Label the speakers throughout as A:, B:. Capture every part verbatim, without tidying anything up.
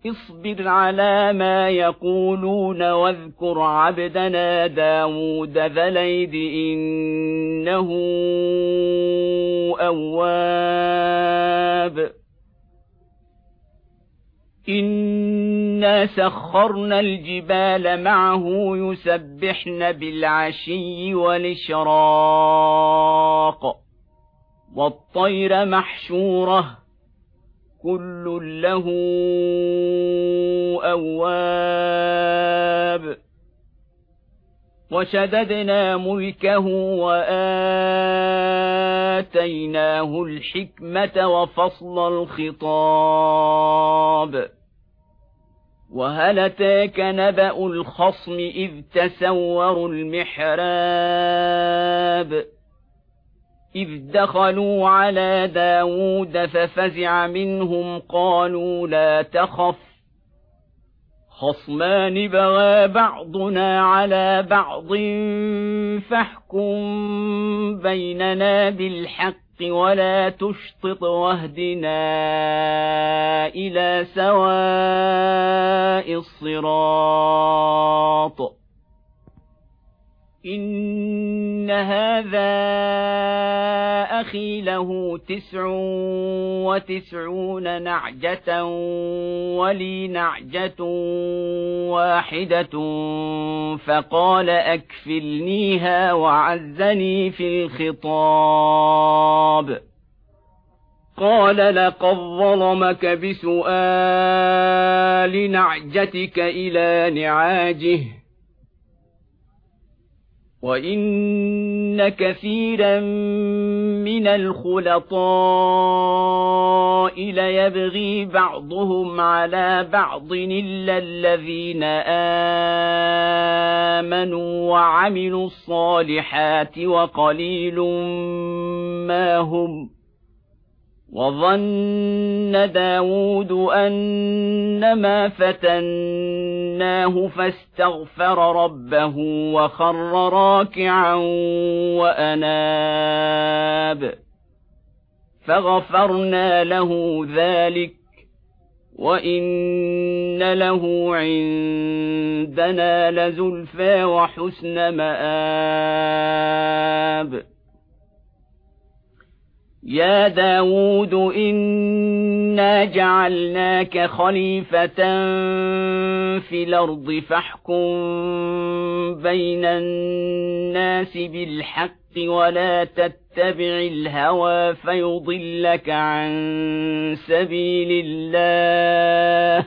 A: اصبر على ما يقولون واذكر عبدنا داود ذا الأيد إنه أواب إنا سخرنا الجبال معه يسبحن بالعشي والإشراق والطير محشورة كل له أواب وشددنا ملكه وآتيناه الحكمة وفصل الخطاب وهل أتاك نبأ الخصم إذ تسوروا المحراب إذ دخلوا على داود ففزع منهم قالوا لا تخف خصمان بغى بعضنا على بعض فاحكم بيننا بالحق ولا تشطط واهدنا إلى سواء الصراط إن هذا أخي له تسع وتسعون نعجة ولي نعجة واحدة فقال أكفلنيها وعزني في الخطاب قال لقد ظلمك بسؤال نعجتك إلى نعاجه وإن كثيرا من الخلطاء ليبغي بعضهم على بعض إلا الذين آمنوا وعملوا الصالحات وقليل ما هم وظن داود أنما فتناه فاستغفر ربه وخر راكعا وأناب فغفرنا له ذلك وإن له عندنا لزلفى وحسن مآب يا داود إنا جعلناك خليفة في الأرض فاحكم بين الناس بالحق ولا تتبع الهوى فيضلك عن سبيل الله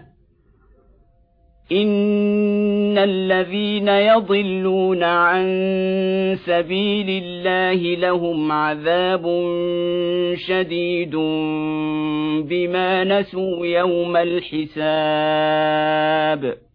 A: إن الذين يضلون عن سبيل الله لهم عذاب شديد بما نسوا يوم الحساب